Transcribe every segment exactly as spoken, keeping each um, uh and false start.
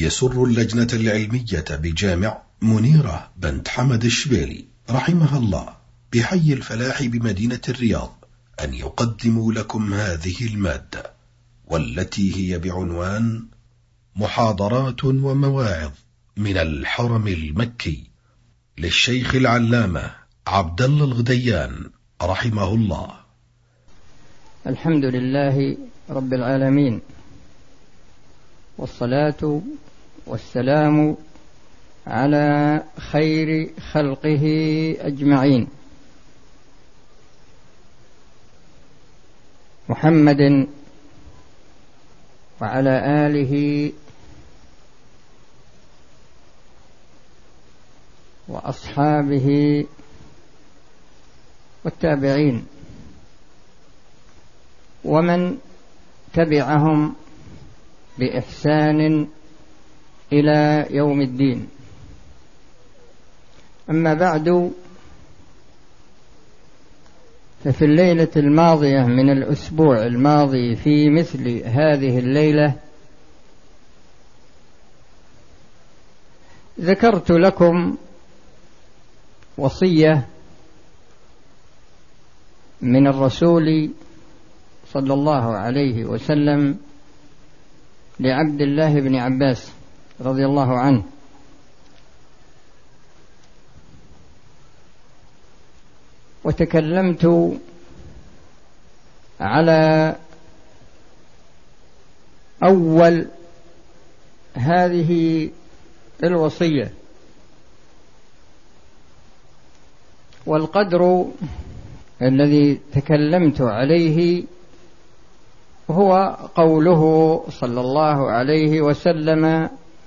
يسر اللجنة العلمية بجامع منيرة بنت حمد الشبيلي رحمها الله بحي الفلاح بمدينة الرياض أن يقدموا لكم هذه المادة، والتي هي بعنوان محاضرات ومواعظ من الحرم المكي للشيخ العلامة عبد الله الغديان رحمه الله. الحمد لله رب العالمين، والصلاة والسلام على خير خلقه أجمعين، محمد وعلى آله وأصحابه والتابعين ومن تبعهم بإحسان إلى يوم الدين. أما بعد، ففي الليلة الماضية من الأسبوع الماضي في مثل هذه الليلة ذكرت لكم وصية من الرسول صلى الله عليه وسلم لعبد الله بن عباس رضي الله عنه، وتكلمت على أول هذه الوصية، والقدر الذي تكلمت عليه هو قوله صلى الله عليه وسلم: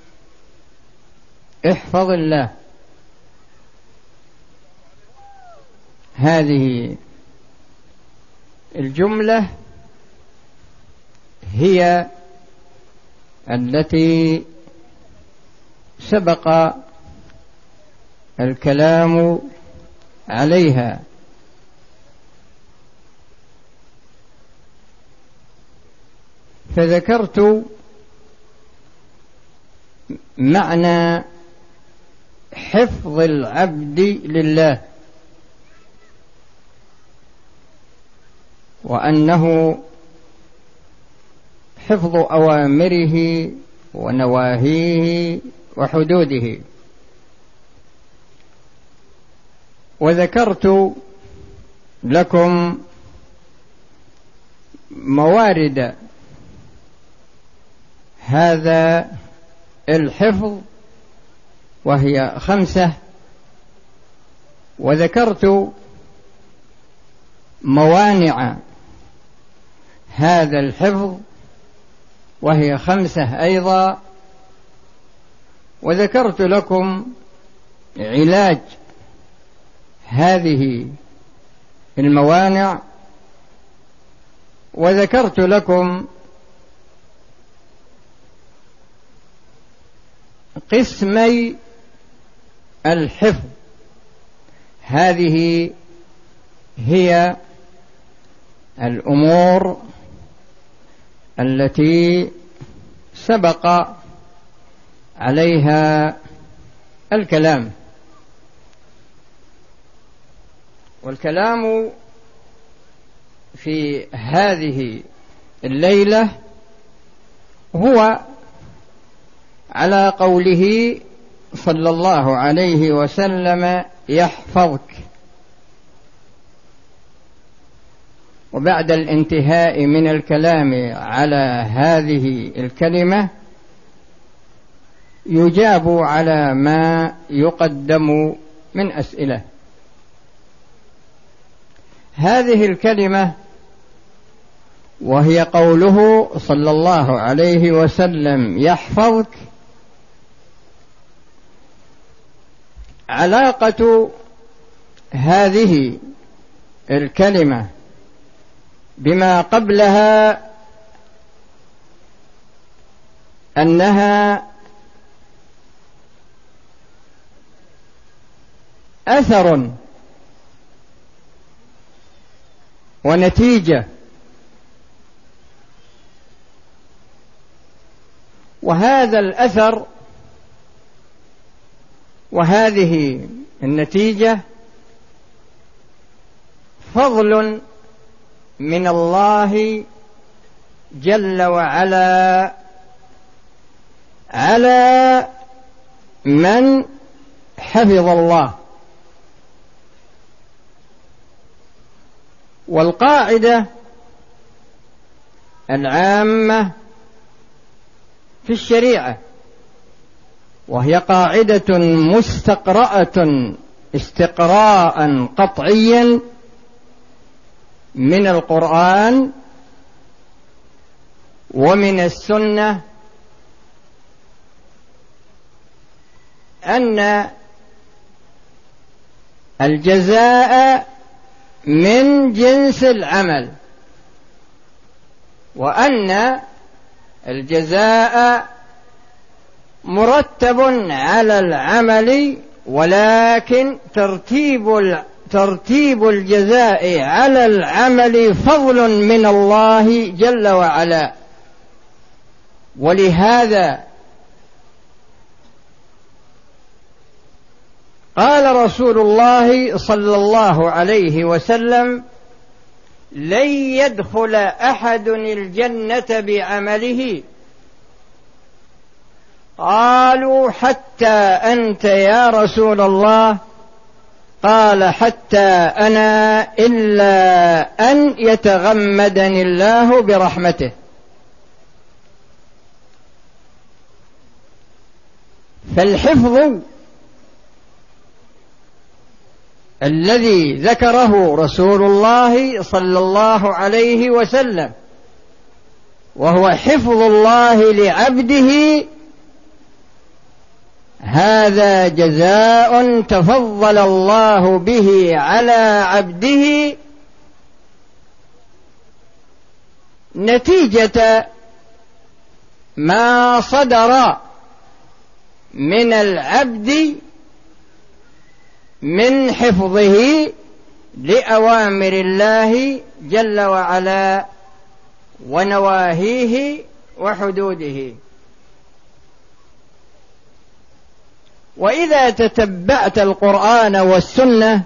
احفظ الله. هذه الجملة هي التي سبق الكلام عليها، فذكرت معنى حفظ العبد لله، وأنه حفظ أوامره ونواهيه وحدوده، وذكرت لكم موارد هذا الحفظ وهي خمسة، وذكرت موانع هذا الحفظ وهي خمسة أيضا، وذكرت لكم علاج هذه الموانع، وذكرت لكم قسمي الحفظ. هذه هي الأمور التي سبق عليها الكلام، والكلام في هذه الليلة هو على قوله صلى الله عليه وسلم: يحفظك. وبعد الانتهاء من الكلام على هذه الكلمة يجاب على ما يقدم من أسئلة. هذه الكلمة وهي قوله صلى الله عليه وسلم: يحفظك، علاقة هذه الكلمة بما قبلها أنها أثر ونتيجة وهذا الأثر وهذه النتيجة فضل من الله جل وعلا على من حفظ الله. والقاعدة العامة في الشريعة، وهي قاعدة مستقرأة استقراء قطعيا من القرآن ومن السنة، أن الجزاء من جنس العمل، وأن الجزاء مرتب على العمل، ولكن ترتيب ترتيب الجزاء على العمل فضل من الله جل وعلا. ولهذا قال رسول الله صلى الله عليه وسلم: لن يدخل أحد الجنة بعمله. قالوا: حتى أنت يا رسول الله؟ قال: حتى أنا إلا أن يتغمدني الله برحمته. فالحفظ الذي ذكره رسول الله صلى الله عليه وسلم، وهو حفظ الله لعبده، هذا جزاء تفضل الله به على عبده نتيجة ما صدر من العبد من حفظه لأوامر الله جل وعلا ونواهيه وحدوده. وإذا تتبعت القرآن والسنة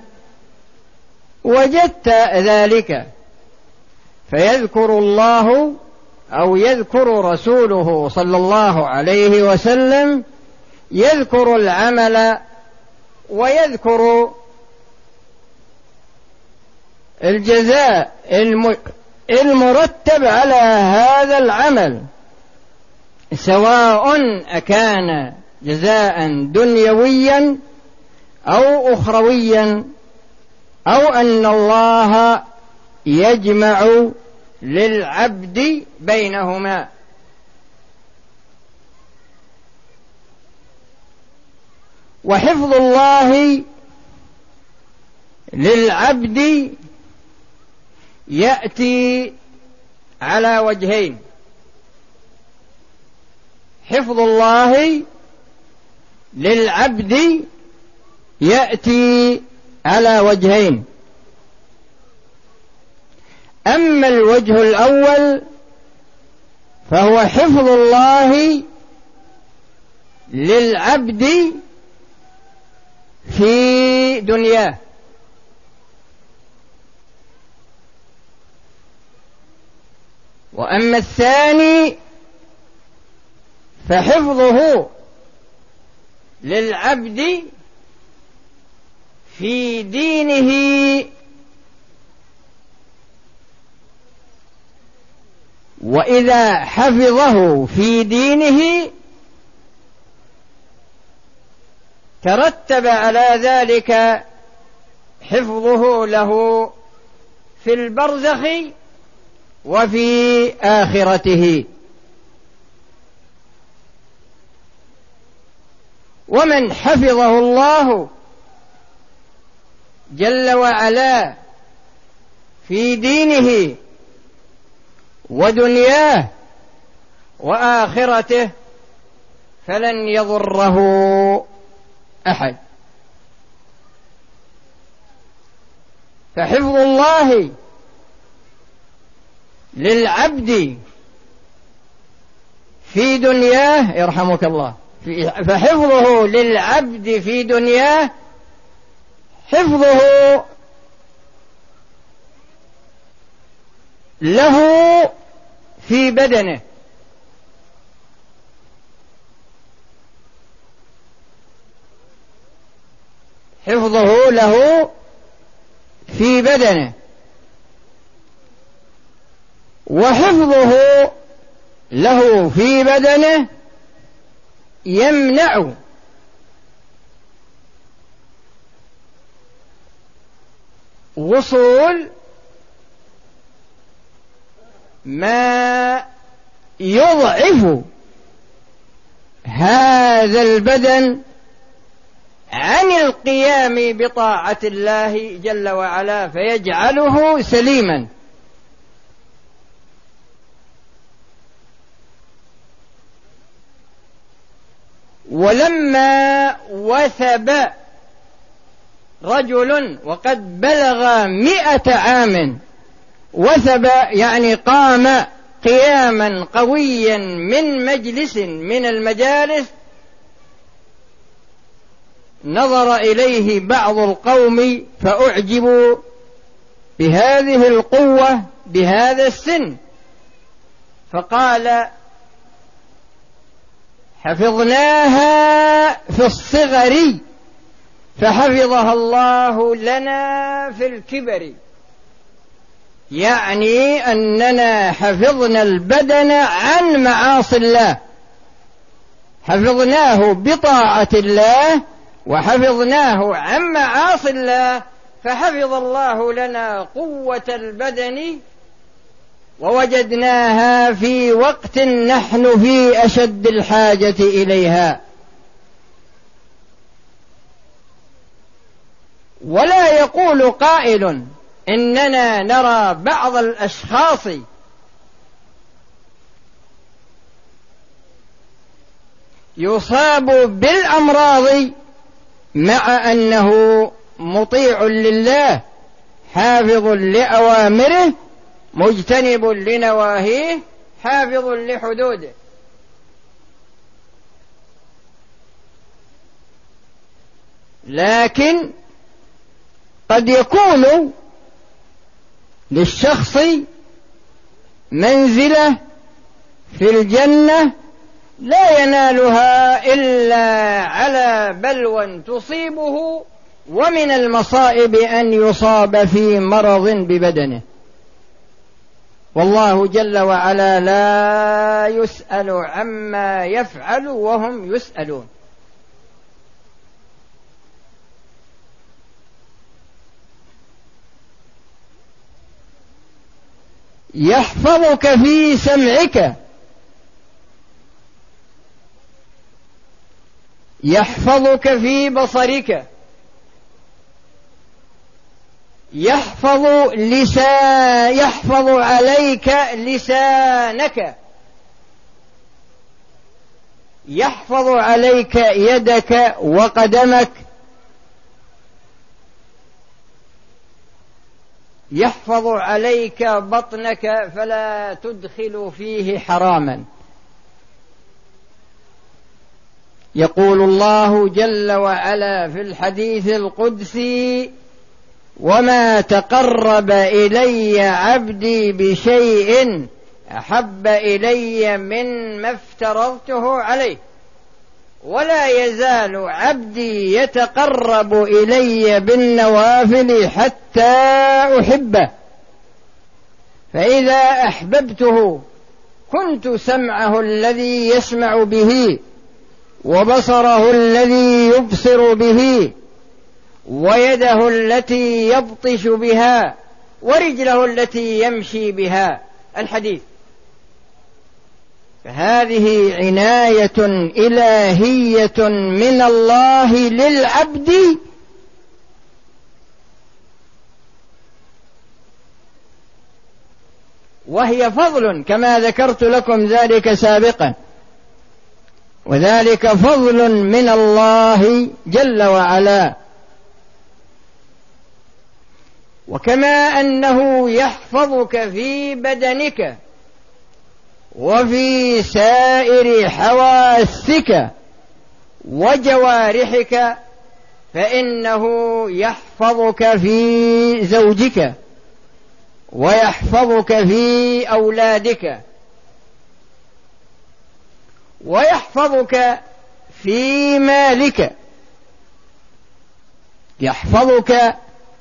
وجدت ذلك، فيذكر الله أو يذكر رسوله صلى الله عليه وسلم يذكر العمل ويذكر الجزاء المرتب على هذا العمل، سواء أكان جزاء دنيويا أو أخرويا، أو أن الله يجمع للعبد بينهما. وحفظ الله للعبد يأتي على وجهين: حفظ الله للعبد يأتي على وجهين. أما الوجه الأول فهو حفظ الله للعبد في دنياه، وأما الثاني فحفظه للعبد في دينه وإذا حفظه في دينه ترتب على ذلك حفظه له في البرزخ وفي آخرته. ومن حفظه الله جل وعلا في دينه ودنياه وآخرته فلن يضره أحد. فحفظ الله للعبد في دنياه يرحمك الله، فحفظه للعبد في دنياه حفظه له في بدنه. حفظه له في بدنه، وحفظه له في بدنه يمنع وصول ما يضعف هذا البدن عن القيام بطاعة الله جل وعلا، فيجعله سليما. ولما وثب رجل وقد بلغ مئة عام، وثب يعني قام قياما قويا من مجلس من المجالس، نظر إليه بعض القوم فأعجبوا بهذه القوة بهذا السن، فقال: حفظناها في الصغر فحفظها الله لنا في الكبر. يعني أننا حفظنا البدن عن معاصي الله، حفظناه بطاعة الله وحفظناه عن معاصي الله، فحفظ الله لنا قوة البدن ووجدناها في وقت نحن في أشد الحاجة إليها. ولا يقول قائل إننا نرى بعض الأشخاص يصاب بالأمراض مع أنه مطيع لله حافظ لأوامره مجتنب لنواهيه حافظ لحدوده. لكن قد يكون للشخص منزلة في الجنة لا ينالها إلا على بلوى تصيبه، ومن المصائب أن يصاب في مرض ببدنه، والله جل وعلا لا يسأل عما يفعل وهم يسألون. يحفظك في سمعك، يحفظك في بصرك، يحفظ لسان يحفظ عليك لسانك، يحفظ عليك يدك وقدمك، يحفظ عليك بطنك فلا تدخل فيه حراما. يقول الله جل وعلا في الحديث القدسي: وما تقرب إلي عبدي بشيء أحب إلي مما افترضته عليه، ولا يزال عبدي يتقرب إلي بالنوافل حتى أحبه، فإذا أحببته كنت سمعه الذي يسمع به، وبصره الذي يبصر به، ويده التي يبطش بها، ورجله التي يمشي بها. الحديث. فهذه عناية إلهية من الله للعبد، وهي فضل كما ذكرت لكم ذلك سابقا، وذلك فضل من الله جل وعلا. وكما أنه يحفظك في بدنك وفي سائر حواسك وجوارحك، فإنه يحفظك في زوجك، ويحفظك في أولادك، ويحفظك في مالك. يحفظك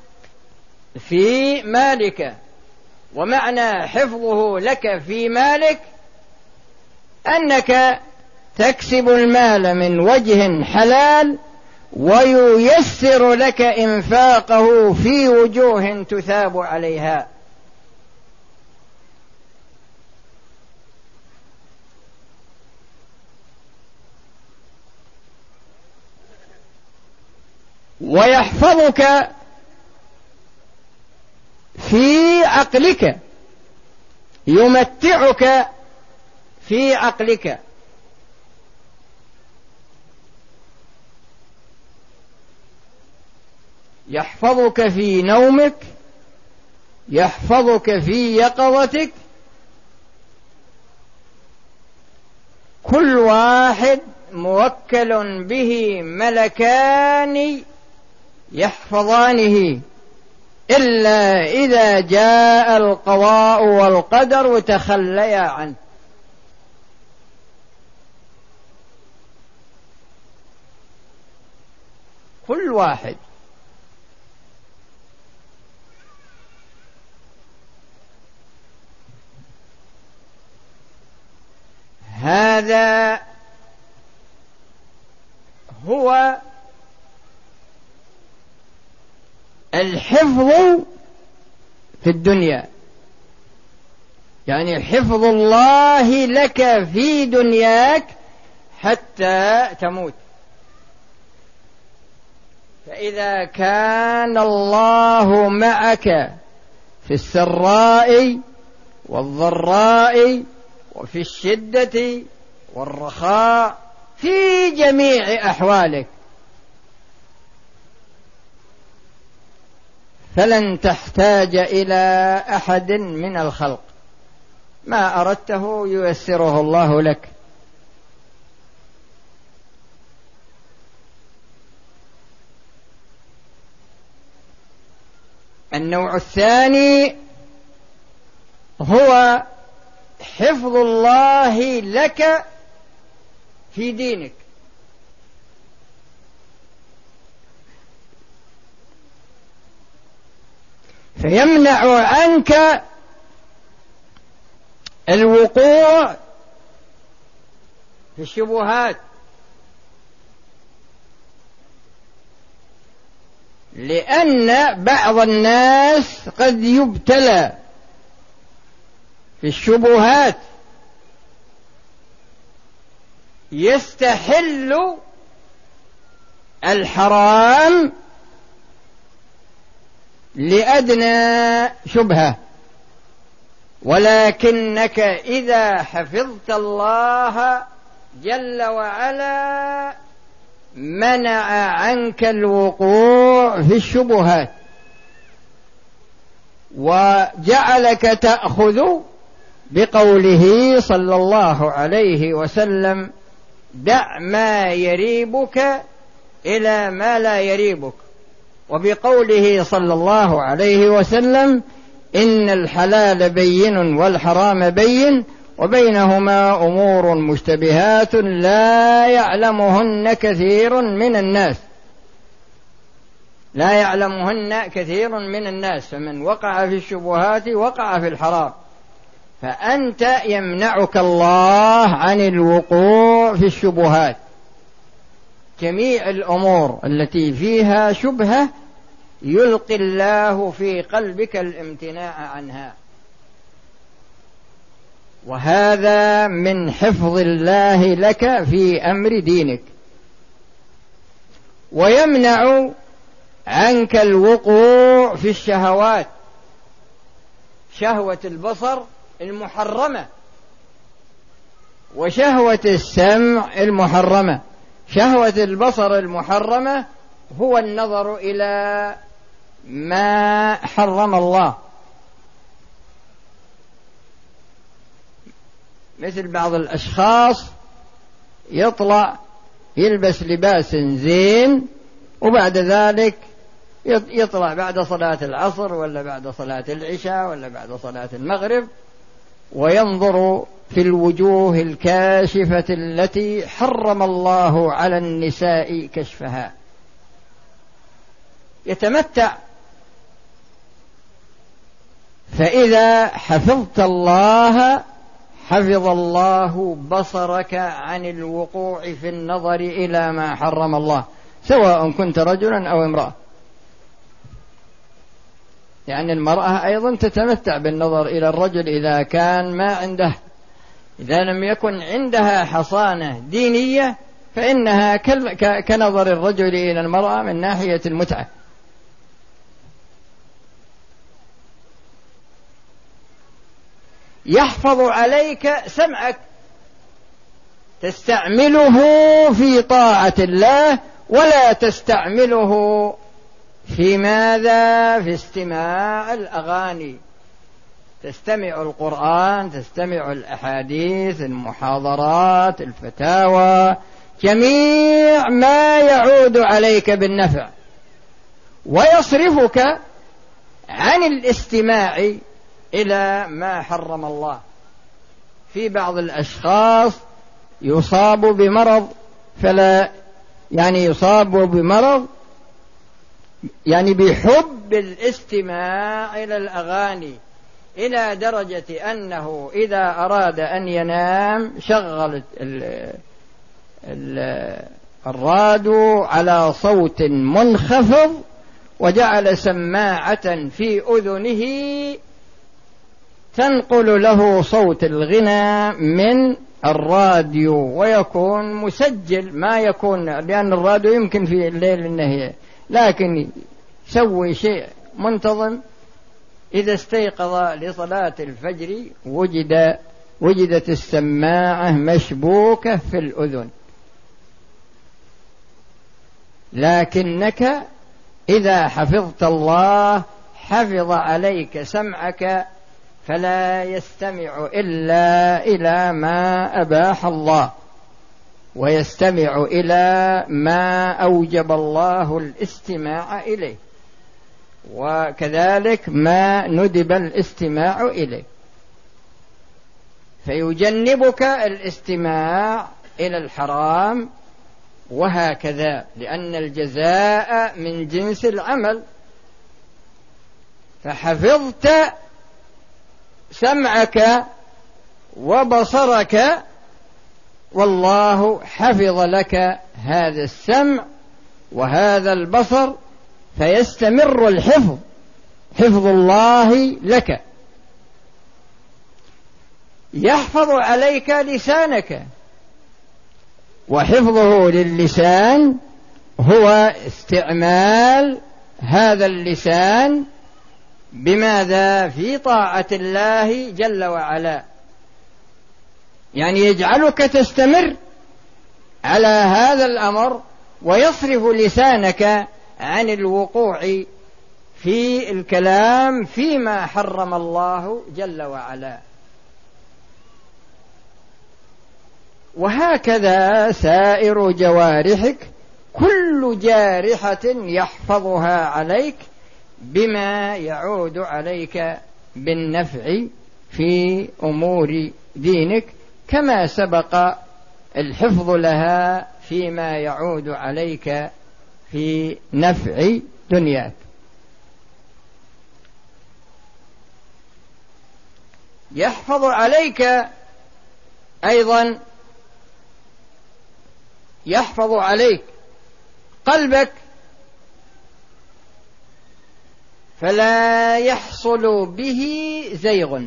في مالك، ومعنى حفظه لك في مالك أنك تكسب المال من وجه حلال، وييسر لك إنفاقه في وجوه تثاب عليها. ويحفظك في عقلك، يمتعك في عقلك، يحفظك في نومك، يحفظك في يقظتك. كل واحد موكل به ملكان يحفظانه، إلا إذا جاء القضاء والقدر وتخليا عنه. كل واحد. هذا هو الحفظ في الدنيا، يعني حفظ الله لك في دنياك حتى تموت. فإذا كان الله معك في السراء والضراء وفي الشدة والرخاء في جميع أحوالك، فلن تحتاج إلى أحد من الخلق، ما أردته ييسره الله لك. النوع الثاني هو حفظ الله لك في دينك. فيمنع عنك الوقوع في الشبهات، لأن بعض الناس قد يبتلى في الشبهات، يستحل الحرام لأدنى شبهة، ولكنك إذا حفظت الله جل وعلا منع عنك الوقوع في الشبهات، وجعلك تأخذ بقوله صلى الله عليه وسلم: دع ما يريبك إلى ما لا يريبك، وبقوله صلى الله عليه وسلم: إن الحلال بين والحرام بين وبينهما أمور مشتبهات لا يعلمهن كثير من الناس لا يعلمهن كثير من الناس فمن وقع في الشبهات وقع في الحرام. فأنت يمنعك الله عن الوقوع في الشبهات. جميع الأمور التي فيها شبهة يلقي الله في قلبك الامتناع عنها، وهذا من حفظ الله لك في أمر دينك. ويمنع عنك الوقوع في الشهوات، شهوة البصر المحرمة وشهوة السمع المحرمة. شهوة البصر المحرمة هو النظر إلى ما حرم الله مثل بعض الأشخاص يطلع يلبس لباس زين وبعد ذلك يطلع بعد صلاة العصر ولا بعد صلاة العشاء ولا بعد صلاة المغرب وينظر في الوجوه الكاشفة التي حرم الله على النساء كشفها، يتمتع. فإذا حفظت الله حفظ الله بصرك عن الوقوع في النظر إلى ما حرم الله، سواء كنت رجلا أو امرأة. يعني المرأة أيضا تتمتع بالنظر إلى الرجل إذا كان ما عنده، إذا لم يكن عندها حصانة دينية فإنها كنظر الرجل إلى المرأة من ناحية المتعة. يحفظ عليك سمعك، تستعمله في طاعة الله ولا تستعمله في ماذا؟ في استماع الأغاني. تستمع القرآن، تستمع الأحاديث، المحاضرات، الفتاوى، جميع ما يعود عليك بالنفع، ويصرفك عن الاستماع إلى ما حرم الله. في بعض الأشخاص يصاب بمرض فلا يعني يصاب بمرض يعني بحب الاستماع إلى الأغاني، إلى درجة أنه إذا أراد أن ينام شغل الراديو على صوت منخفض وجعل سماعة في أذنه تنقل له صوت الغنى من الراديو، ويكون مسجل ما يكون، لأن الراديو يمكن في الليل النهي، لكن يسوي شيء منتظم. إذا استيقظ لصلاة الفجر وجد وجدت السماعة مشبوكة في الأذن. لكنك إذا حفظت الله حفظ عليك سمعك، فلا يستمع إلا إلى ما أباح الله، ويستمع إلى ما أوجب الله الاستماع إليه، وكذلك ما ندب الاستماع إليه، فيجنبك الاستماع إلى الحرام، وهكذا، لأن الجزاء من جنس العمل. فحفظت سمعك وبصرك، والله حفظ لك هذا السمع وهذا البصر، فيستمر الحفظ، حفظ الله لك. يحفظ عليك لسانك، وحفظه للسان هو استعمال هذا اللسان بماذا؟ في طاعة الله جل وعلا، يعني يجعلك تستمر على هذا الأمر، ويصرف لسانك عن الوقوع في الكلام فيما حرم الله جل وعلا. وهكذا سائر جوارحك، كل جارحة يحفظها عليك بما يعود عليك بالنفع في أمور دينك، كما سبق الحفظ لها فيما يعود عليك في نفع دنياك. يحفظ عليك أيضا، يحفظ عليك قلبك، فلا يحصل به زيغ.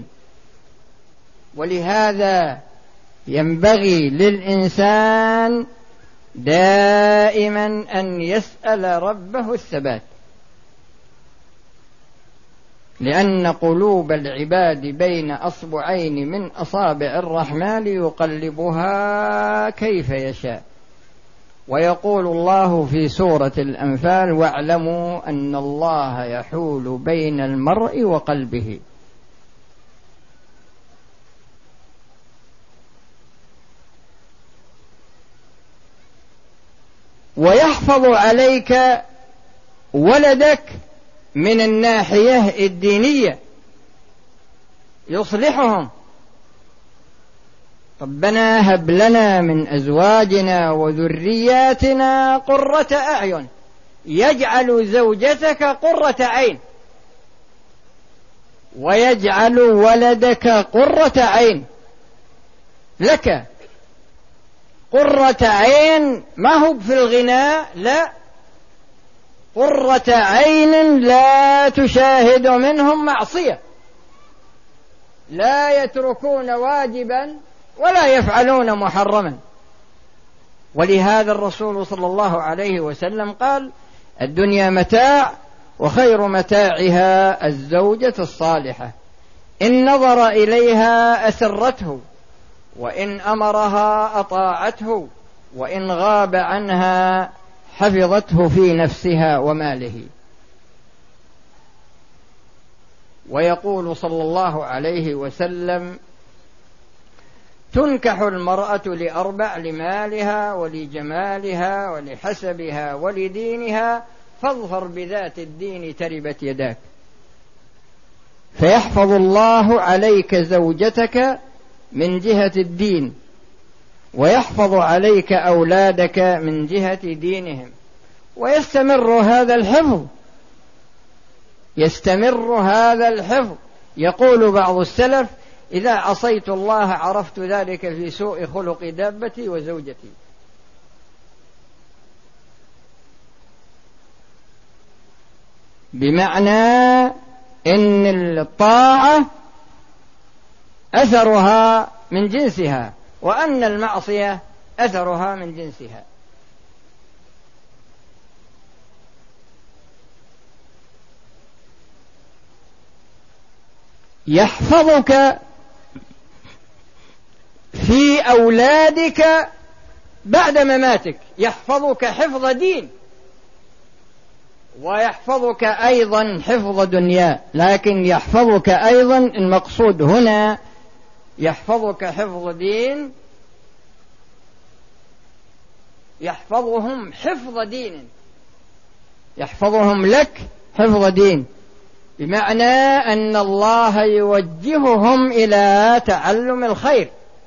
ولهذا ينبغي للإنسان دائما أن يسأل ربه الثبات، لأن قلوب العباد بين أصبعين من أصابع الرحمن يقلبها كيف يشاء. ويقول الله في سورة الأنفال: واعلموا أن الله يحول بين المرء وقلبه. ويحفظ عليك ولدك من الناحية الدينية، يصلحهم. ربنا هب لنا من أزواجنا وذرياتنا قرة أعين، يجعل زوجتك قرة عين ويجعل ولدك قرة عين لك. قرة عين ما هو في الغناء، لا، قرة عين لا تشاهد منهم معصية، لا يتركون واجبا ولا يفعلون محرما. ولهذا الرسول صلى الله عليه وسلم قال: الدنيا متاع وخير متاعها الزوجة الصالحة، إن نظر إليها أسرته، وإن أمرها أطاعته، وإن غاب عنها حفظته في نفسها وماله. ويقول صلى الله عليه وسلم: تنكح المرأة لأربع: لمالها ولجمالها ولحسبها ولدينها، فاظفر بذات الدين تربت يداك. فيحفظ الله عليك زوجتك من جهة الدين، ويحفظ عليك أولادك من جهة دينهم، ويستمر هذا الحفظ، يستمر هذا الحفظ. يقول بعض السلف: إذا عصيت الله عرفت ذلك في سوء خلق دابتي وزوجتي. بمعنى إن الطاعة أثرها من جنسها، وأن المعصية أثرها من جنسها. يحفظك في أولادك بعد مماتك، يحفظك حفظ دين، ويحفظك أيضا حفظ دنيا، لكن يحفظك أيضا، المقصود هنا يحفظك حفظ دين، يحفظهم حفظ دين، يحفظهم لك حفظ دين، بمعنى أن الله يوجههم إلى تعلم الخير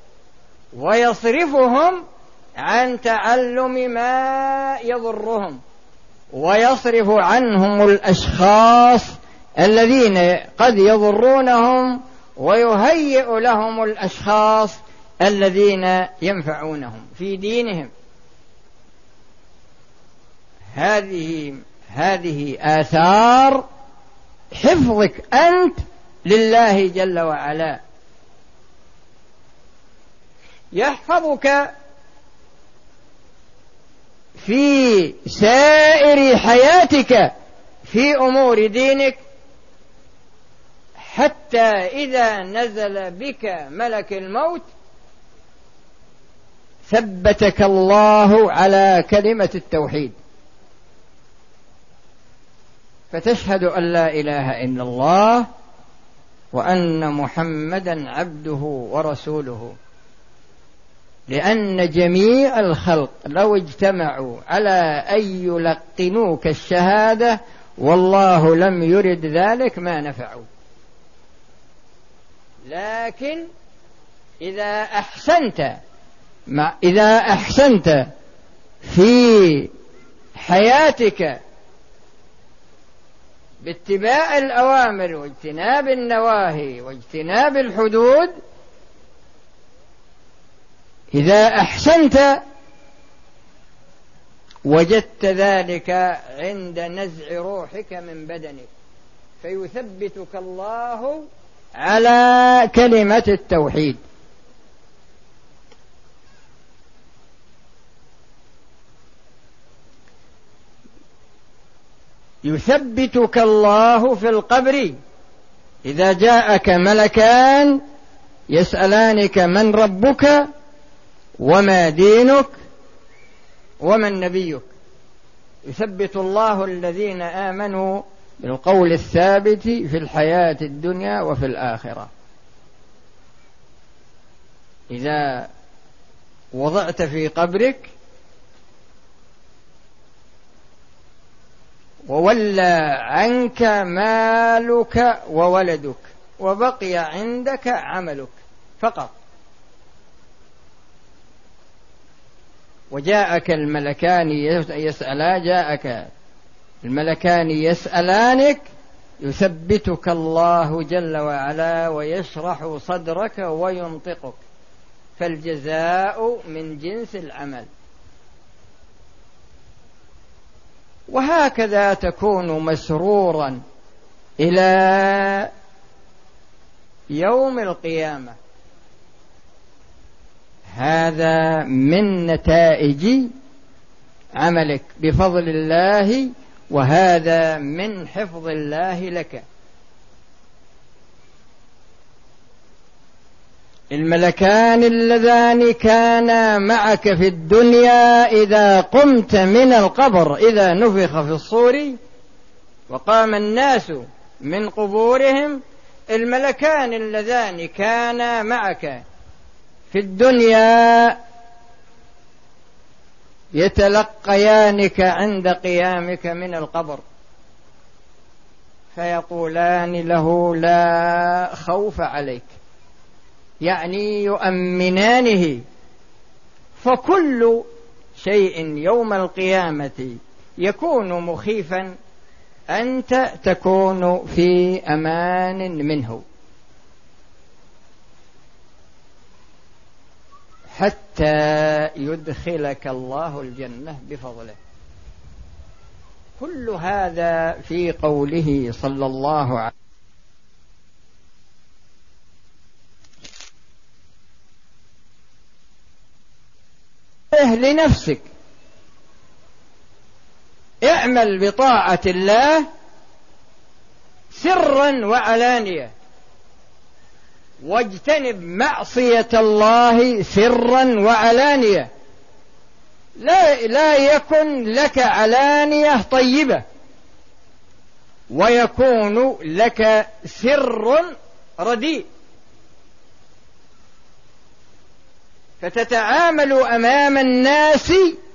ويصرفهم عن تعلم ما يضرهم، ويصرف عنهم الأشخاص الذين قد يضرونهم، ويهيئ لهم الأشخاص الذين ينفعونهم في دينهم. هذه هذه آثار حفظك أنت لله جل وعلا. يحفظك في سائر حياتك في أمور دينك، حتى إذا نزل بك ملك الموت ثبتك الله على كلمة التوحيد، فتشهد أن لا إله إلا الله وأن محمدا عبده ورسوله. لأن جميع الخلق لو اجتمعوا على أن يلقنوك الشهادة والله لم يرد ذلك ما نفعوا. لكن إذا أحسنت مع إذا أحسنت في حياتك باتباع الأوامر واجتناب النواهي واجتناب الحدود، إذا أحسنت وجدت ذلك عند نزع روحك من بدنك، فيثبتك الله على كلمة التوحيد. يثبتك الله في القبر إذا جاءك ملكان يسألانك من ربك وما دينك ومن نبيك، يثبت الله الذين آمنوا بالقول الثابت في الحياة الدنيا وفي الآخرة. إذا وضعت في قبرك وولى عنك مالك وولدك وبقي عندك عملك فقط. وجاءك الملكان يسألا جاءك الملكان يسألانك يثبتك الله جل وعلا ويشرح صدرك وينطقك، فالجزاء من جنس العمل. وهكذا تكون مسرورا إلى يوم القيامة. هذا من نتائج عملك بفضل الله، وهذا من حفظ الله لك. الملكان اللذان كانا معك في الدنيا إذا قمت من القبر، إذا نفخ في الصور وقام الناس من قبورهم، الملكان اللذان كانا معك في الدنيا يتلقيانك عند قيامك من القبر، فيقولان له لا خوف عليك، يعني يؤمنانه. فكل شيء يوم القيامة يكون مخيفا، أنت تكون في أمان منه، حتى يدخلك الله الجنة بفضله. كل هذا في قوله صلى الله عليه وسلم لنفسك: اعمل بطاعة الله سرا وعلانية، واجتنب معصية الله سرا وعلانية. لا, لا يكن لك علانية طيبة، ويكون لك سر رديء، فتتعامل أمام الناس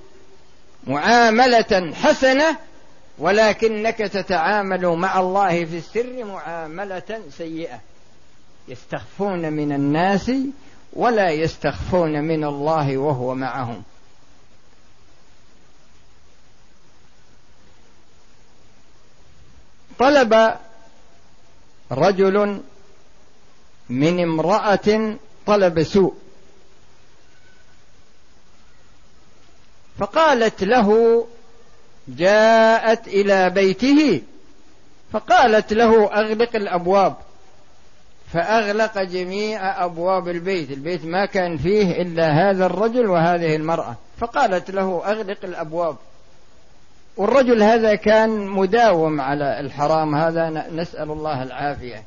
معاملة حسنة، ولكنك تتعامل مع الله في السر معاملة سيئة. يستخفون من الناس ولا يستخفون من الله وهو معهم. طلب رجل من امرأة طلب سوء، فقالت له، جاءت إلى بيته فقالت له: أغلق الأبواب. فأغلق جميع أبواب البيت، البيت ما كان فيه إلا هذا الرجل وهذه المرأة، فقالت له: أغلق الأبواب. والرجل هذا كان مداوم على الحرام هذا، نسأل الله العافية.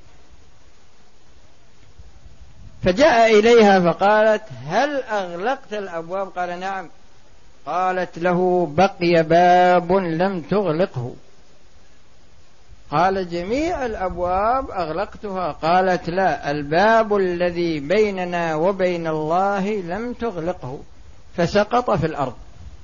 فجاء إليها فقالت: هل أغلقت الأبواب؟ قال: نعم. قالت له: بقي باب لم تغلقه. قال: جميع الأبواب أغلقتها. قالت: لا، الباب الذي بيننا وبين الله لم تغلقه. فسقط في الأرض.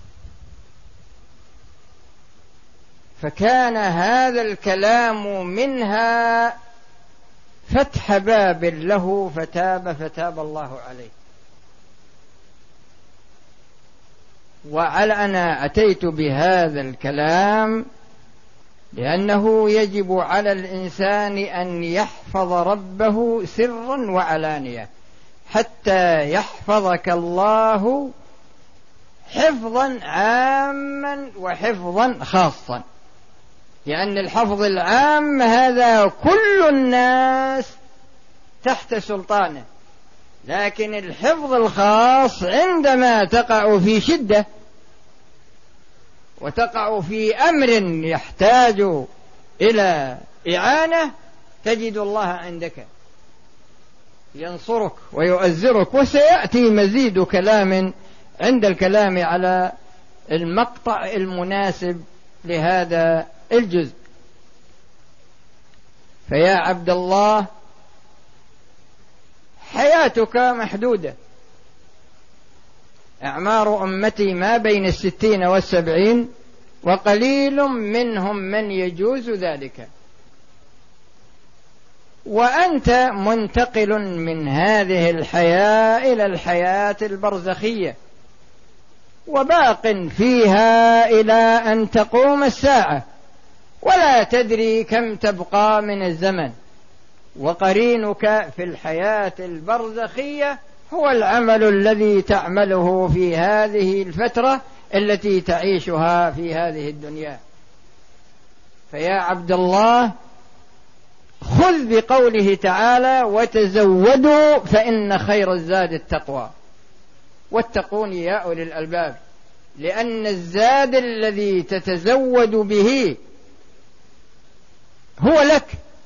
فكان هذا الكلام منها فتح باب له، فتاب فتاب الله عليه. وعلى أنا أتيت بهذا الكلام لأنه يجب على الإنسان أن يحفظ ربه سرا وعلانية، حتى يحفظك الله حفظا عاما وحفظا خاصا. لأن الحفظ العام هذا كل الناس تحت سلطانه، لكن الحفظ الخاص عندما تقع في شدة وتقع في أمر يحتاج إلى إعانة، تجد الله عندك ينصرك ويؤزرك. وسيأتي مزيد كلام عند الكلام على المقطع المناسب لهذا الجزء. فيا عبد الله، حياتك محدودة، أعمار أمتي ما بين الستين والسبعين، وقليل منهم من يجوز ذلك. وأنت منتقل من هذه الحياة إلى الحياة البرزخية، وباق فيها إلى أن تقوم الساعة، ولا تدري كم تبقى من الزمن. وقرينك في الحياة البرزخية هو العمل الذي تعمله في هذه الفترة التي تعيشها في هذه الدنيا. فيا عبد الله، خذ بقوله تعالى: وتزودوا فإن خير الزاد التقوى، واتقون يا أولي الألباب، لأن الزاد الذي تتزود به هو لك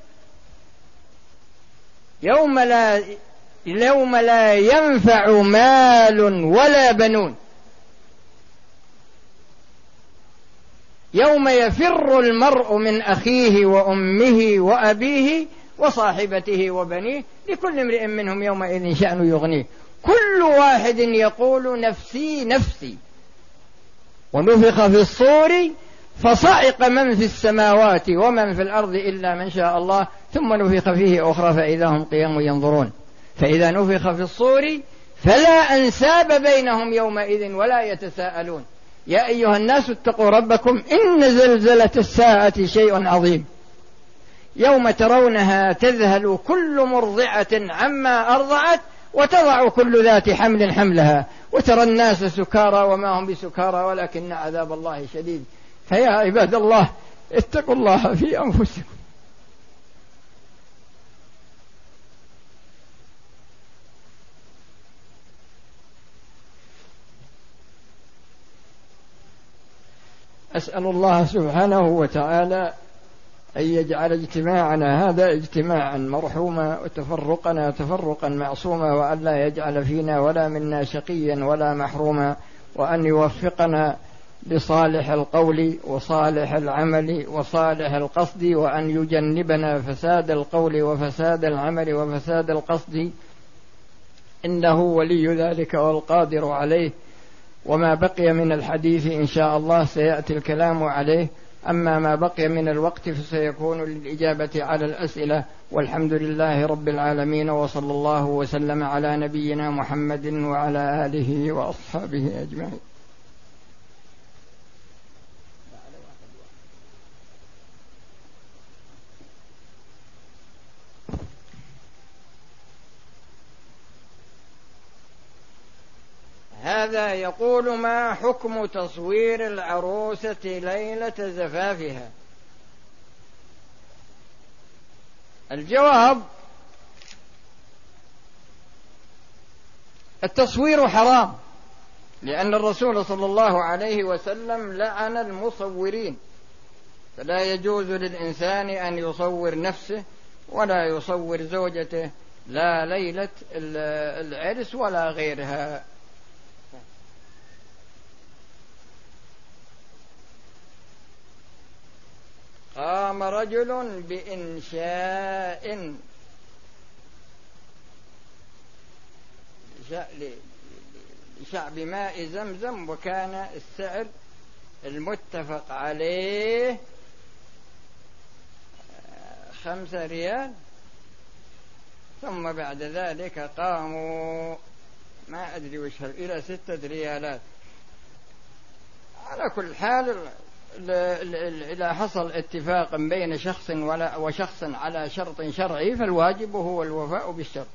يوم لا يوم لا ينفع مال ولا بنون، يوم يفر المرء من أخيه وأمه وأبيه وصاحبته وبنيه، لكل امرئ منهم يومئذ شأن يغنيه، كل واحد يقول نفسي نفسي. ونفخ في الصور فصعق من في السماوات ومن في الأرض إلا من شاء الله، ثم نفخ فيه أخرى فإذا هم قيام ينظرون. فإذا نفخ في الصور فلا أنساب بينهم يومئذ ولا يتساءلون. يا أيها الناس اتقوا ربكم إن زلزلة الساعة شيء عظيم، يوم ترونها تذهل كل مرضعة عما أرضعت وتضع كل ذات حمل حملها وترى الناس سكارى وما هم بسكارى ولكن عذاب الله شديد. فيا عباد الله، اتقوا الله في أنفسكم. أسأل الله سبحانه وتعالى أن يجعل اجتماعنا هذا اجتماعا مرحوما، وتفرقنا تفرقا معصوما، وأن لا يجعل فينا ولا منا شقيا ولا محروما، وأن يوفقنا لصالح القول وصالح العمل وصالح القصد، وأن يجنبنا فساد القول وفساد العمل وفساد القصد، إنه ولي ذلك والقادر عليه. وما بقي من الحديث إن شاء الله سيأتي الكلام عليه، أما ما بقي من الوقت فسيكون للإجابة على الأسئلة. والحمد لله رب العالمين، وصلى الله وسلم على نبينا محمد وعلى آله وأصحابه أجمعين. هذا يقول: ما حكم تصوير العروسة ليلة زفافها؟ الجواب: التصوير حرام، لأن الرسول صلى الله عليه وسلم لعن المصورين، فلا يجوز للإنسان أن يصور نفسه ولا يصور زوجته، لا ليلة العرس ولا غيرها. قام رجل بإنشاء لشعب ماء زمزم، وكان السعر المتفق عليه خمسة ريال، ثم بعد ذلك قاموا ما أدري وش إلى ستة ريالات. على كل حال، إذا حصل اتفاق بين شخص وشخص على شرط شرعي فالواجب هو الوفاء بالشرط.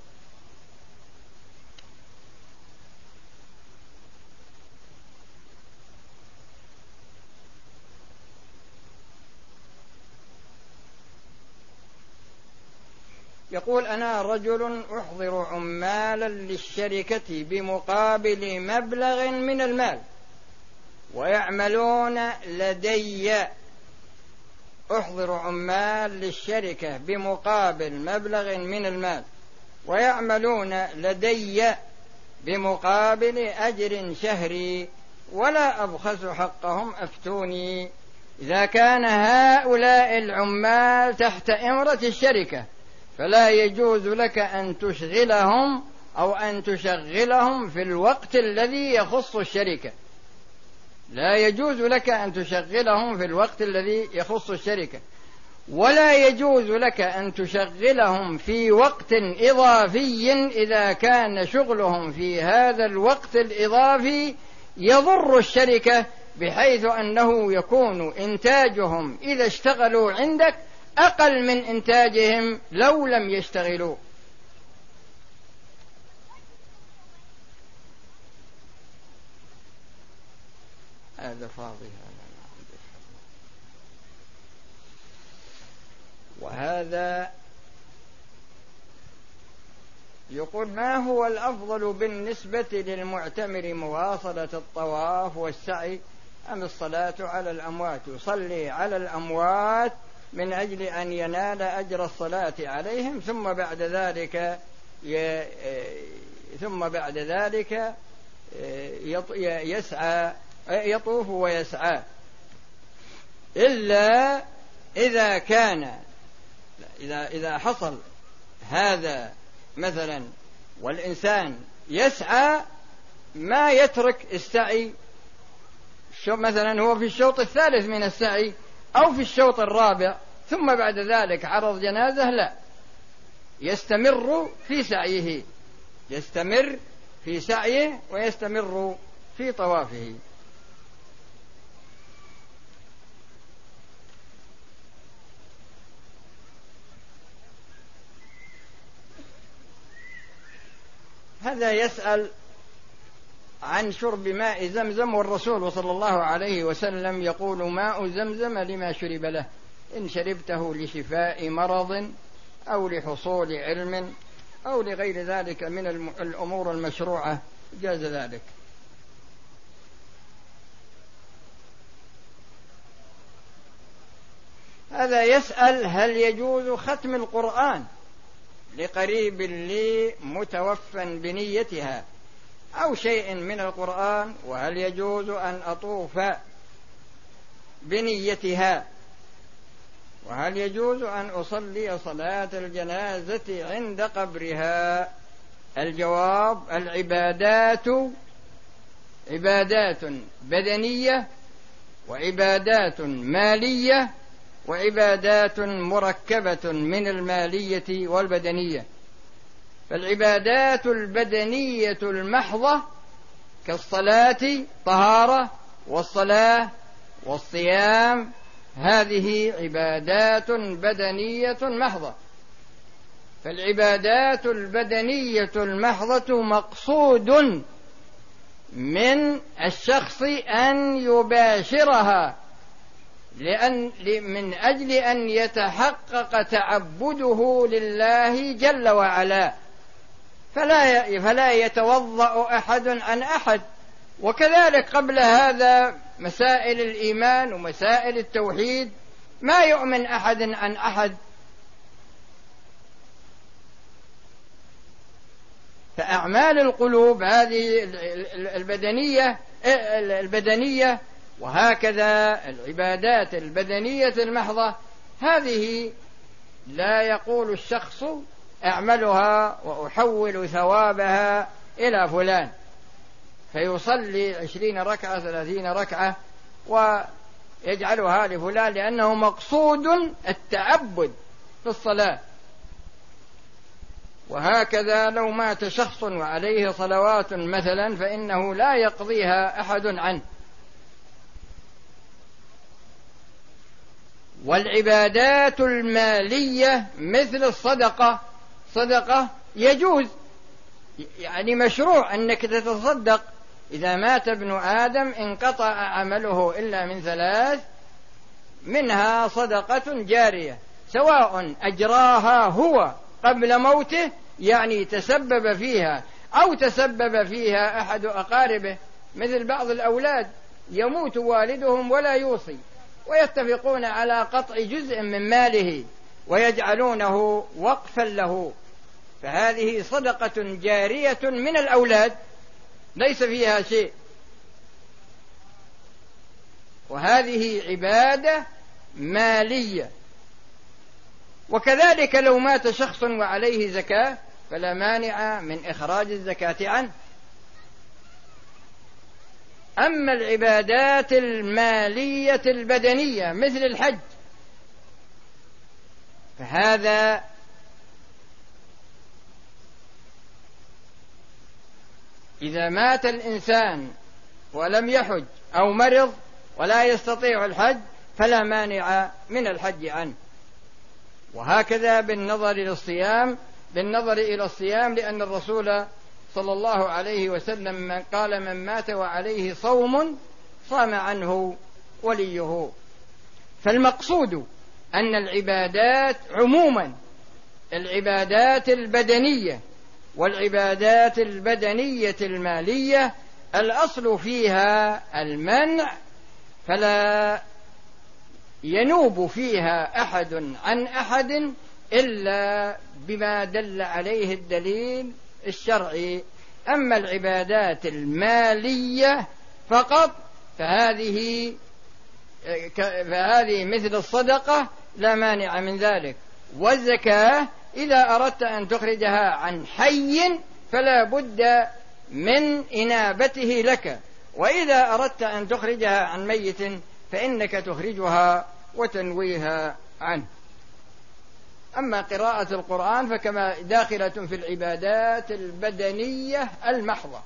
يقول: أنا رجل أحضر عمالا للشركة بمقابل مبلغ من المال ويعملون لدي، أحضر عمال للشركة بمقابل مبلغ من المال ويعملون لدي بمقابل أجر شهري ولا أبخس حقهم، أفتوني. إذا كان هؤلاء العمال تحت إمرة الشركة فلا يجوز لك أن تشغلهم أو أن تشغلهم في الوقت الذي يخص الشركة، لا يجوز لك أن تشغلهم في الوقت الذي يخص الشركة، ولا يجوز لك أن تشغلهم في وقت إضافي إذا كان شغلهم في هذا الوقت الإضافي يضر الشركة، بحيث أنه يكون إنتاجهم إذا اشتغلوا عندك أقل من إنتاجهم لو لم يشتغلوا. هذا فاضي. وهذا يقول: ما هو الأفضل بالنسبة للمعتمر، مواصلة الطواف والسعي أم الصلاة على الأموات؟ يصلي على الأموات من أجل أن ينال أجر الصلاة عليهم، ثم بعد ذلك ي... ثم بعد ذلك يسعى يطوف ويسعى، إلا إذا كان إذا إذا حصل هذا مثلا والإنسان يسعى ما يترك السعي، مثلا هو في الشوط الثالث من السعي أو في الشوط الرابع ثم بعد ذلك عرض جنازة، لا، يستمر في سعيه، يستمر في سعيه ويستمر في طوافه. هذا يسأل عن شرب ماء زمزم، والرسول صلى الله عليه وسلم يقول: ماء زمزم لما شرب له، إن شربته لشفاء مرض أو لحصول علم أو لغير ذلك من الأمور المشروعة جاز ذلك. هذا يسأل: هل يجوز ختم القرآن لقريب لي متوفى بنيتها أو شيء من القرآن، وهل يجوز أن أطوف بنيتها، وهل يجوز أن أصلي صلاة الجنازة عند قبرها؟ الجواب: العبادات عبادات بدنية وعبادات مالية وعبادات مركبة من المالية والبدنية. فالعبادات البدنية المحضة كالصلاة طهارة، والصلاة والصيام، هذه عبادات بدنية محضة. فالعبادات البدنية المحضة مقصود من الشخص أن يباشرها لأن من أجل أن يتحقق تعبده لله جل وعلا، فلا فلا يتوضأ أحد عن أحد. وكذلك قبل هذا مسائل الإيمان ومسائل التوحيد ما يؤمن أحد عن أحد. فأعمال القلوب هذه البدنية البدنية وهكذا العبادات البدنية المحضة، هذه لا يقول الشخص أعملها وأحول ثوابها إلى فلان فيصلي عشرين ركعة ثلاثين ركعة ويجعلها لفلان، لأنه مقصود التعبد في الصلاة. وهكذا لو مات شخص وعليه صلوات مثلا فإنه لا يقضيها أحد عنه. والعبادات المالية مثل الصدقة، صدقة يجوز، يعني مشروع أنك تتصدق. إذا مات ابن آدم انقطع عمله إلا من ثلاث، منها صدقة جارية، سواء أجراها هو قبل موته يعني تسبب فيها، أو تسبب فيها أحد أقاربه، مثل بعض الأولاد يموت والدهم ولا يوصي ويتفقون على قطع جزء من ماله ويجعلونه وقفا له، فهذه صدقة جارية من الأولاد ليس فيها شيء، وهذه عبادة مالية. وكذلك لو مات شخص وعليه زكاة فلا مانع من إخراج الزكاة عنه. أما العبادات المالية البدنية مثل الحج فهذا إذا مات الإنسان ولم يحج أو مرض ولا يستطيع الحج فلا مانع من الحج عنه. وهكذا بالنظر إلى الصيام بالنظر إلى الصيام لأن الرسول صلى الله عليه وسلم من قال من مات وعليه صوم صام عنه وليه. فالمقصود أن العبادات عموما العبادات البدنية والعبادات البدنية المالية الأصل فيها المنع، فلا ينوب فيها أحد عن أحد إلا بما دل عليه الدليل الشرعي. أما العبادات المالية فقط فهذه فهذه مثل الصدقة لا مانع من ذلك. والزكاة إذا أردت أن تخرجها عن حي فلا بد من إنابته لك، وإذا أردت أن تخرجها عن ميت فإنك تخرجها وتنويها عنه. أما قراءة القرآن فكما داخلة في العبادات البدنية المحضة.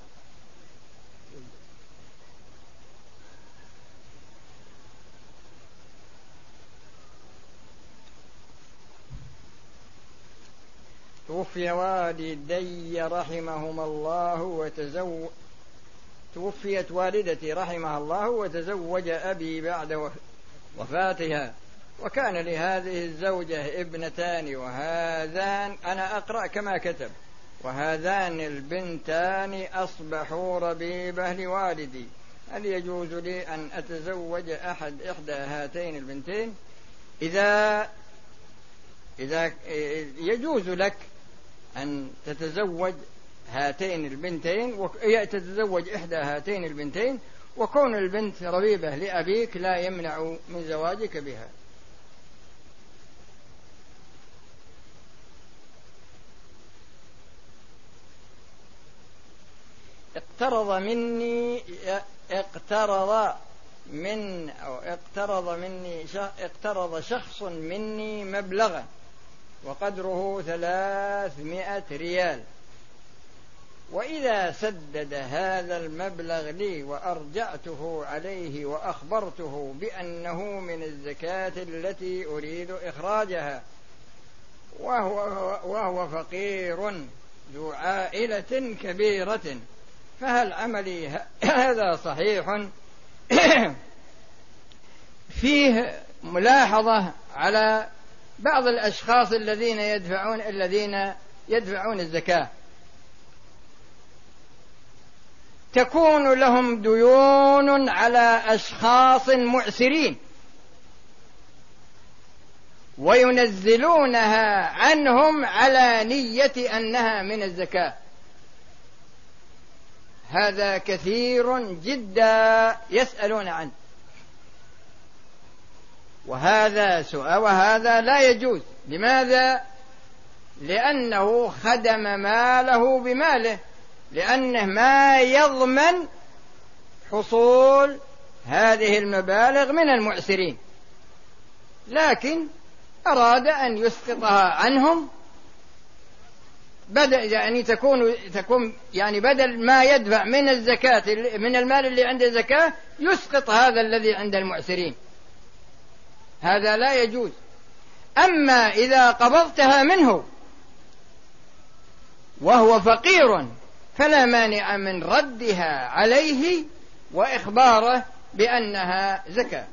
توفي والدي رحمهما الله وتزوج توفيت والدتي رحمها الله وتزوج أبي بعد وفاتها، وكان لهذه الزوجة ابنتان وهذان أنا أقرأ كما كتب وهذان البنتان أصبحوا ربيبة لوالدي، هل يجوز لي أن أتزوج أحد إحدى هاتين البنتين؟ إذا إذا يجوز لك أن تتزوج هاتين البنتين وتتزوج إحدى هاتين البنتين، وكون البنت ربيبة لأبيك لا يمنع من زواجك بها. اقترض مني اقترض من أو اقترض مني اقترض شخص مني مبلغا وقدره ثلاثمائة ريال، وإذا سدد هذا المبلغ لي وأرجعته عليه وأخبرته بأنه من الزكاة التي أريد إخراجها وهو, وهو فقير ذو عائلة كبيرة، فهل عملي هذا صحيح؟ فيه ملاحظة على بعض الأشخاص الذين يدفعون الذين يدفعون الزكاة، تكون لهم ديون على أشخاص معسرين وينزلونها عنهم على نية أنها من الزكاة. هذا كثير جدا يسألون عنه، وهذا سؤال وهذا لا يجوز. لماذا؟ لأنه خدم ماله بماله، لأنه ما يضمن حصول هذه المبالغ من المعسرين، لكن أراد أن يسقطها عنهم بدل يعني تكون تكون يعني بدل ما يدفع من الزكاة من المال اللي عند الزكاة يسقط هذا الذي عند المعسرين، هذا لا يجوز. أما إذا قبضتها منه وهو فقير فلا مانع من ردها عليه وإخباره بأنها زكاة.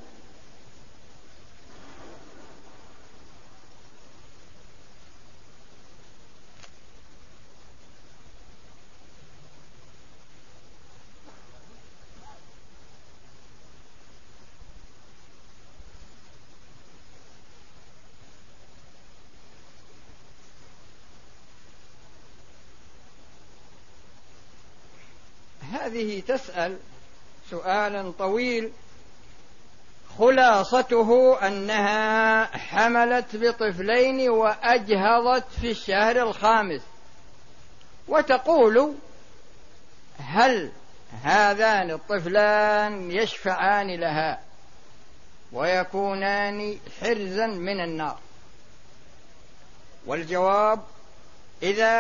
هذه تسأل سؤالا طويل خلاصته أنها حملت بطفلين وأجهضت في الشهر الخامس، وتقول هل هذان الطفلان يشفعان لها ويكونان حرزا من النار؟ والجواب: إذا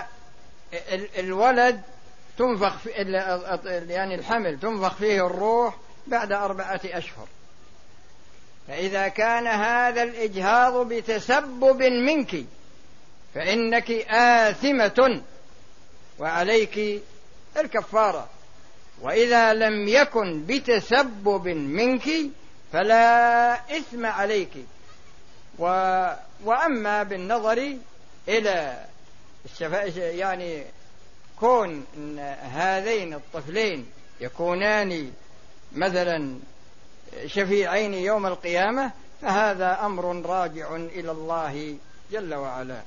الولد تنفخ في يعني الحمل تنفخ فيه الروح بعد أربعة أشهر، فإذا كان هذا الإجهاض بتسبب منك فإنك آثمة وعليك الكفارة، وإذا لم يكن بتسبب منك فلا إثم عليك. و... وأما بالنظر إلى الشفاء يعني كون هذين الطفلين يكونان مثلا شفيعين يوم القيامة فهذا أمر راجع إلى الله جل وعلا.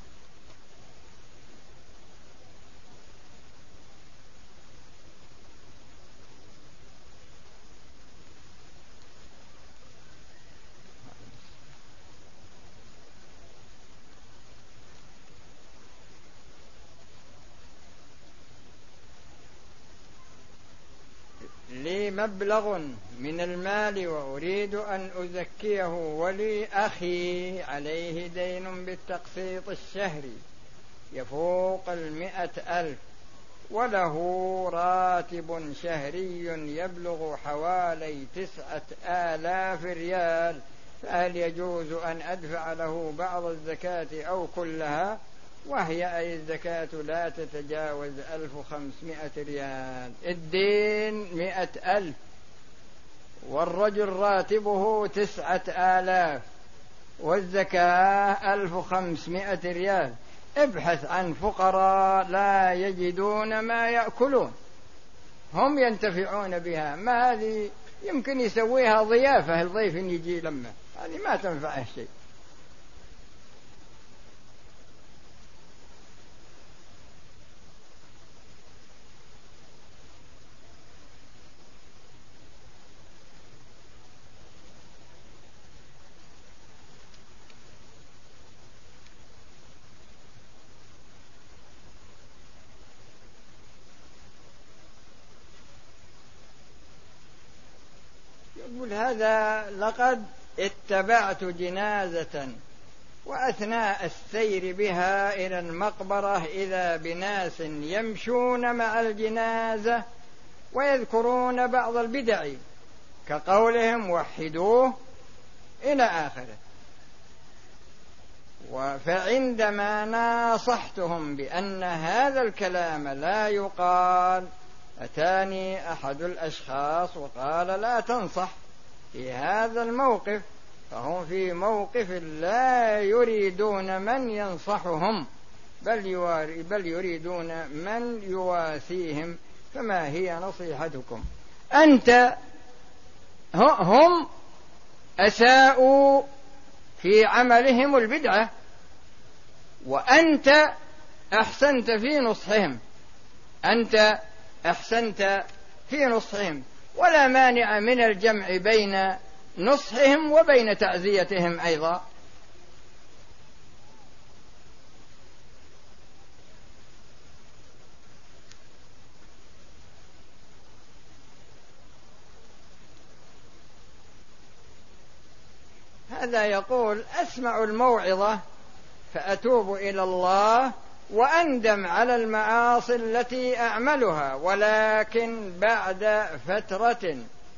لي مبلغ من المال وأريد أن أزكيه، ولي أخي عليه دين بالتقسيط الشهري يفوق المئة ألف وله راتب شهري يبلغ حوالي تسعة آلاف ريال، فهل يجوز أن أدفع له بعض الزكاة أو كلها؟ وهي أي الزكاة لا تتجاوز ألف وخمسمائة ريال. الدين مئة ألف والرجل راتبه تسعة آلاف والزكاة ألف وخمسمائة ريال. ابحث عن فقراء لا يجدون ما يأكلون هم ينتفعون بها، ما هذه يمكن يسويها ضيافة الضيف يجي لما هذه ما تنفعه شيء. يقول هذا: لقد اتبعت جنازة وأثناء السير بها إلى المقبرة إذا بناس يمشون مع الجنازة ويذكرون بعض البدع كقولهم وحدوه إلى آخره، فعندما ناصحتهم بأن هذا الكلام لا يقال أتاني أحد الأشخاص وقال: لا تنصح في هذا الموقف، فهم في موقف لا يريدون من ينصحهم بل, بل يريدون من يواسيهم، فما هي نصيحتكم؟ أنت هم أساءوا في عملهم البدعة وأنت أحسنت في نصحهم، أنت أحسنت في نصحهم، ولا مانع من الجمع بين نصحهم وبين تعزيتهم أيضا. هذا يقول: أسمع الموعظة فأتوب إلى الله وأندم على المعاصي التي أعملها، ولكن بعد فترة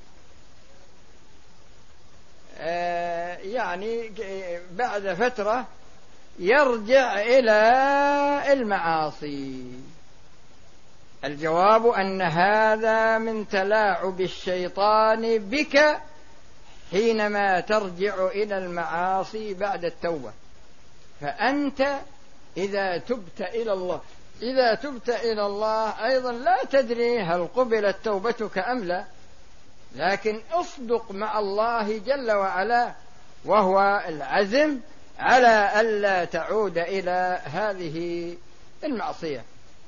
آه يعني بعد فترة يرجع إلى المعاصي. الجواب أن هذا من تلاعب الشيطان بك حينما ترجع إلى المعاصي بعد التوبة، فأنت إذا تبت إلى الله إذا تبت إلى الله أيضا لا تدري هل قبلت توبتك أم لا، لكن اصدق مع الله جل وعلا وهو العزم على ألا تعود إلى هذه المعصية.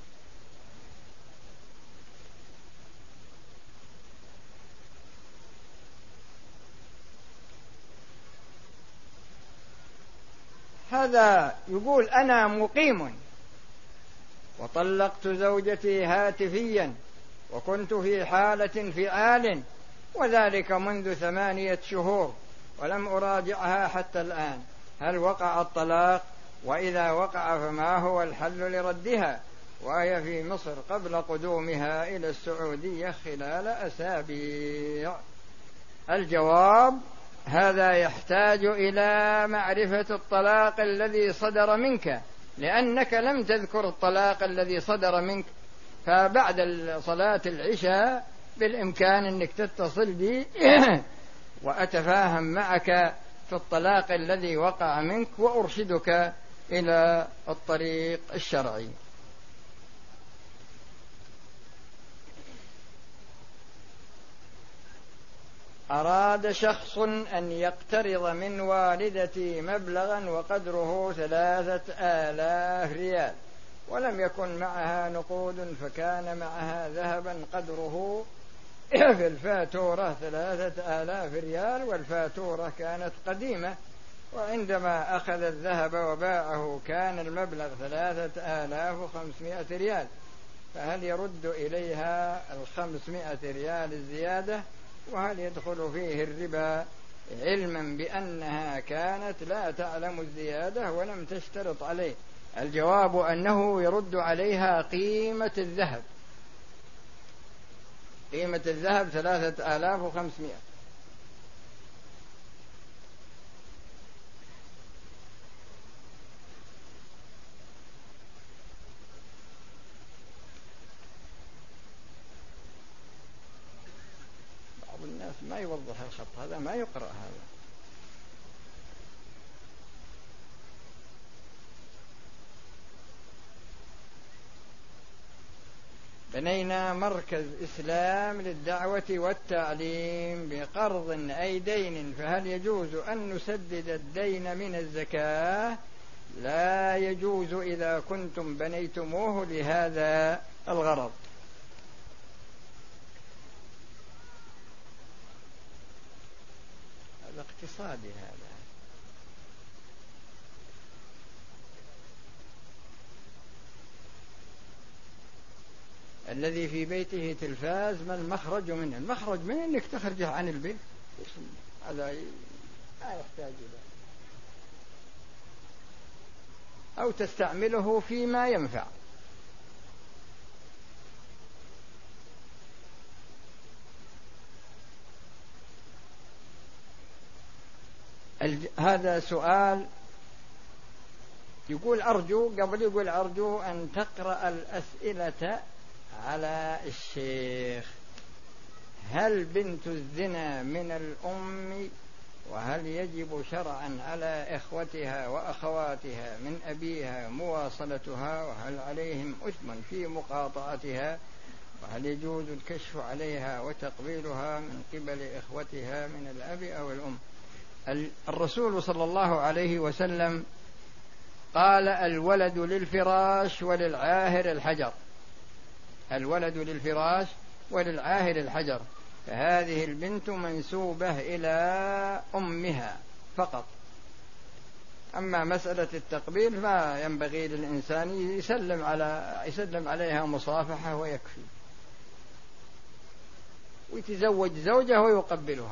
هذا يقول: أنا مقيم وطلقت زوجتي هاتفيا وكنت في حالة فعال، وذلك منذ ثمانية شهور ولم أراجعها حتى الآن، هل وقع الطلاق؟ وإذا وقع فما هو الحل لردها وهي في مصر قبل قدومها إلى السعودية خلال أسابيع؟ الجواب: هذا يحتاج إلى معرفة الطلاق الذي صدر منك، لأنك لم تذكر الطلاق الذي صدر منك، فبعد صلاة العشاء بالإمكان أنك تتصل بي وأتفاهم معك في الطلاق الذي وقع منك وأرشدك إلى الطريق الشرعي. أراد شخص أن يقترض من والدتي مبلغا وقدره ثلاثة آلاف ريال، ولم يكن معها نقود، فكان معها ذهبا قدره في الفاتورة ثلاثة آلاف ريال، والفاتورة كانت قديمة، وعندما أخذ الذهب وباعه كان المبلغ ثلاثة آلاف وخمسمائة ريال، فهل يرد إليها الخمسمائة ريال الزيادة؟ وهل يدخل فيه الربا، علما بأنها كانت لا تعلم الزيادة ولم تشترط عليه؟ الجواب أنه يرد عليها قيمة الذهب، قيمة الذهب ثلاثة آلاف وخمسمائة. بعض الناس ما يوضح الخط هذا، ما يقرأ هذا. بنينا مركز إسلام للدعوة والتعليم بقرض أي دين، فهل يجوز أن نسدد الدين من الزكاة؟ لا يجوز إذا كنتم بنيتموه لهذا الغرض. هذا اقتصادي هذا. الذي في بيته تلفاز ما المخرج منه؟ المخرج منه انك تخرجه عن البيت، هذا لا يحتاج الى، او تستعمله فيما ينفع. هذا سؤال يقول أرجو، قبل يقول أرجو أن تقرأ الأسئلة على الشيخ. هل بنت الزنا من الأم؟ وهل يجب شرعا على إخوتها وأخواتها من أبيها مواصلتها؟ وهل عليهم إثم في مقاطعتها؟ وهل يجوز الكشف عليها وتقبيلها من قبل إخوتها من الأب أو الأم؟ الرسول صلى الله عليه وسلم قال: الولد للفراش وللعاهر الحجر، الولد للفراش وللعاهر الحجر، فهذه البنت منسوبة إلى أمها فقط. أما مسألة التقبيل ما ينبغي للإنسان يسلم على يسلم عليها مصافحة ويكفي، ويتزوج زوجة ويقبلها.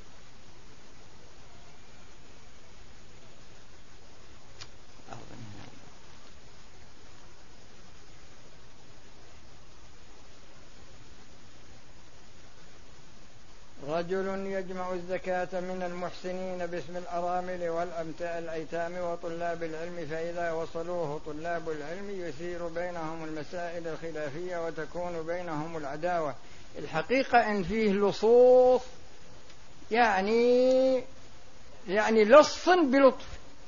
رجل يجمع الزكاة من المحسنين باسم الأرامل والأيتام وطلاب العلم، فإذا وصلوه طلاب العلم يثير بينهم المسائل الخلافية وتكون بينهم العداوة. الحقيقة أن فيه لصوص، يعني يعني لص بلطف،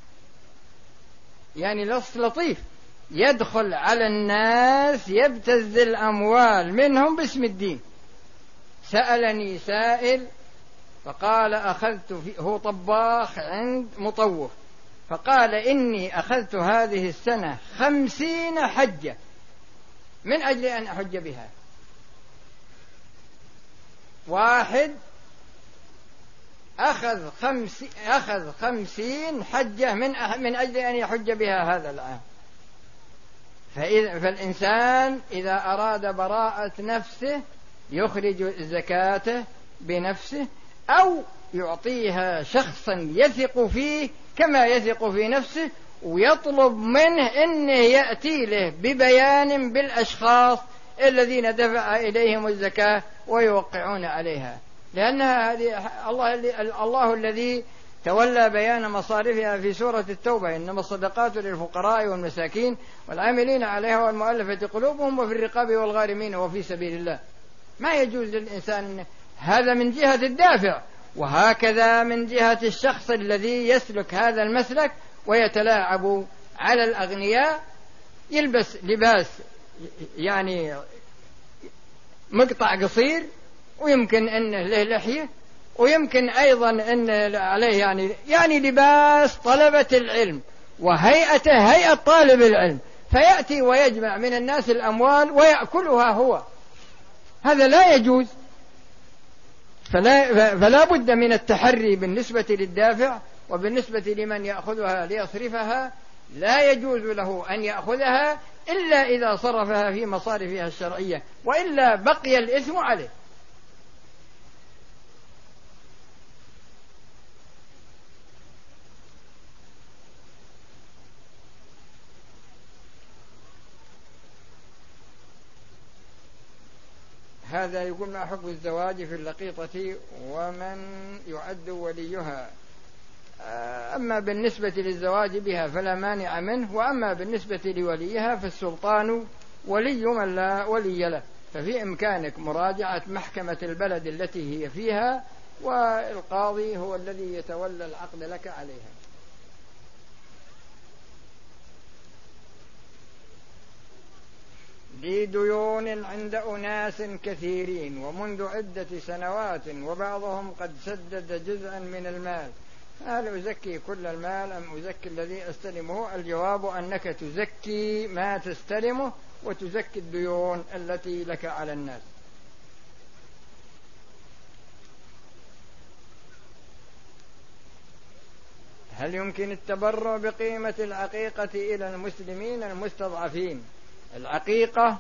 يعني لص لطيف يدخل على الناس يبتز الأموال منهم باسم الدين. سألني سائل فقال أخذت في هو طباخ عند مطوف، فقال إني أخذت هذه السنة خمسين حجة من أجل أن أحج بها. واحد أخذ خمس أخذ خمسين حجة من من أجل أن يحج بها هذا العام. فإذا فالإنسان إذا أراد براءة نفسه يخرج زكاته بنفسه أو يعطيها شخصا يثق فيه كما يثق في نفسه، ويطلب منه أنه يأتي له ببيان بالأشخاص الذين دفع إليهم الزكاة ويوقعون عليها، لأنها الله, الله الذي تولى بيان مصارفها في سورة التوبة: إنما الصدقات للفقراء والمساكين والعاملين عليها والمؤلفة قلوبهم وفي الرقاب والغارمين وفي سبيل الله. ما يجوز للإنسان هذا من جهة الدافع، وهكذا من جهة الشخص الذي يسلك هذا المسلك ويتلاعب على الأغنياء، يلبس لباس يعني مقطع قصير ويمكن أنه له لحية ويمكن أيضا أن عليه يعني يعني لباس طلبة العلم وهيئته هيئة طالب العلم، فيأتي ويجمع من الناس الأموال ويأكلها هو. هذا لا يجوز. فلا, فلا بد من التحري بالنسبة للدافع، وبالنسبة لمن يأخذها ليصرفها لا يجوز له أن يأخذها إلا إذا صرفها في مصارفها الشرعية، وإلا بقي الإثم عليه. هذا يقول: ما حكم الزواج في اللقيطة ومن يعد وليها؟ أما بالنسبة للزواج بها فلا مانع منه، وأما بالنسبة لوليها فالسلطان ولي من لا ولي له، ففي إمكانك مراجعة محكمة البلد التي هي فيها، والقاضي هو الذي يتولى العقد لك عليها. لي ديون عند أناس كثيرين ومنذ عدة سنوات وبعضهم قد سدد جزءا من المال، هل أزكي كل المال أم أزكي الذي أستلمه؟ الجواب أنك تزكي ما تستلمه وتزكي الديون التي لك على الناس. هل يمكن التبرع بقيمة العقيقة إلى المسلمين المستضعفين؟ العقيقة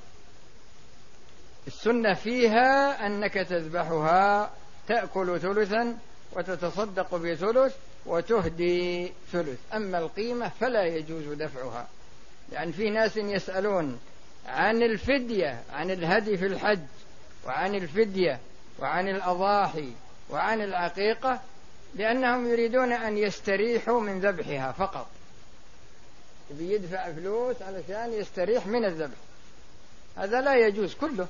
السنة فيها أنك تذبحها تأكل ثلثا وتتصدق بثلث وتهدي ثلث، أما القيمة فلا يجوز دفعها، لأن في ناس يسألون عن الفدية، عن الهدي في الحج، وعن الفدية، وعن الأضاحي، وعن العقيقة، لأنهم يريدون أن يستريحوا من ذبحها فقط، بيدفع فلوس علشان يستريح من الذبح. هذا لا يجوز كله.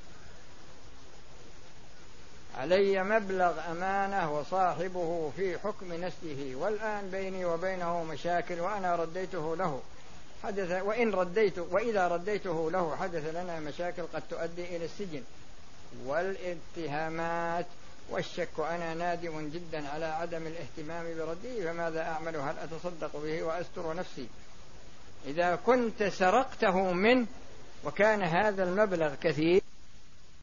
علي مبلغ أمانة وصاحبه في حكم نسله، والآن بيني وبينه مشاكل وأنا رديته له حدث وإن رديت وإذا رديته له حدث لنا مشاكل قد تؤدي إلى السجن والاتهامات والشك، وأنا نادم جدا على عدم الاهتمام برده، فماذا أعمل؟ هل أتصدق به وأستر نفسي؟ إذا كنت سرقته منه وكان هذا المبلغ كثير